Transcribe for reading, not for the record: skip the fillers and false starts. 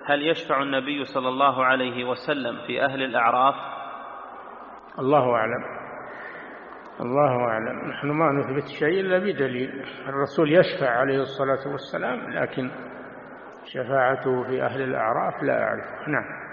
هل يشفع النبي صلى الله عليه وسلم في أهل الأعراف؟ الله أعلم، الله أعلم. نحن ما نثبت شيء إلا بدليل. الرسول يشفع عليه الصلاة والسلام، لكن شفاعته في أهل الأعراف لا أعرف. نعم.